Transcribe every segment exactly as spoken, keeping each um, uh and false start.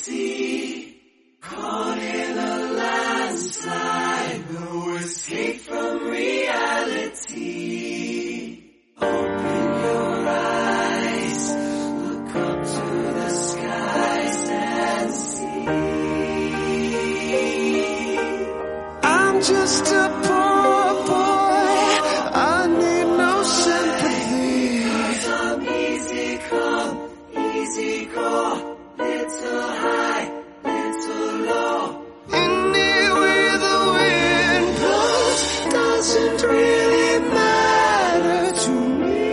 empty, caught in a landslide, no escape from reality. Open your eyes, look up to the skies and see. I'm just a poor boy, I need no sympathy. 'Cause I'm easy come, easy go, little high, little low. Anywhere the wind blows doesn't really matter to me,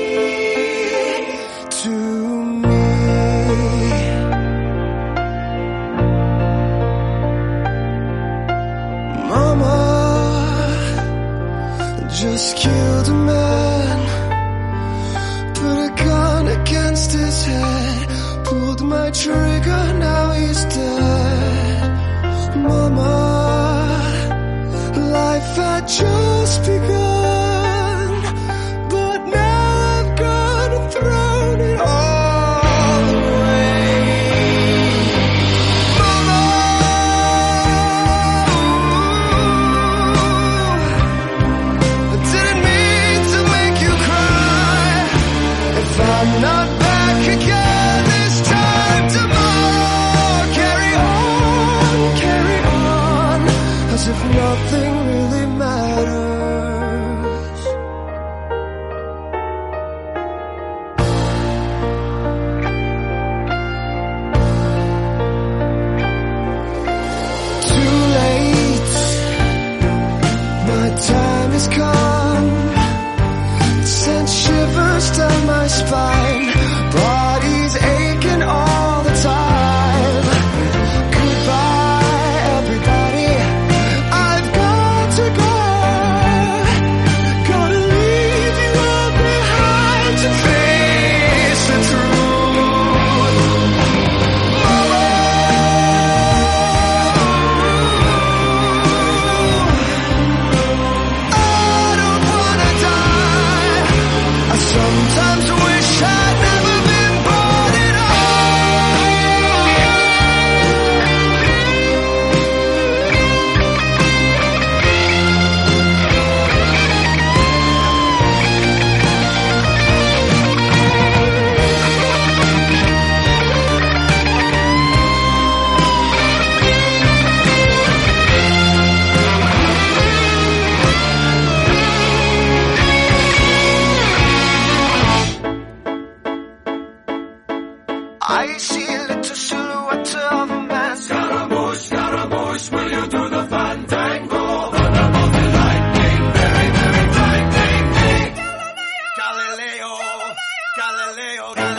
to me. Mama just killed a man, put a gun against his head, pulled my trigger, now he's dead. Mama, life had just begun, but now I've gone and thrown it all away. Mama, I didn't mean to make you cry. If I'm not back again this time tomorrow, carry on, carry on, as if nothing really matters. Too late, my time has come, sent shivers down my spine, body's aching all the time. Goodbye, everybody, I've got to go, gotta leave you all behind to face the truth. Mama, I don't wanna die. I sometimes wish I'd never been born at I see a little silhouette of a man. Scaramouche, Scaramouche, will you do the fandango? Thunderbolt and lightning, very, very frightening me. Galileo, Galileo, Galileo.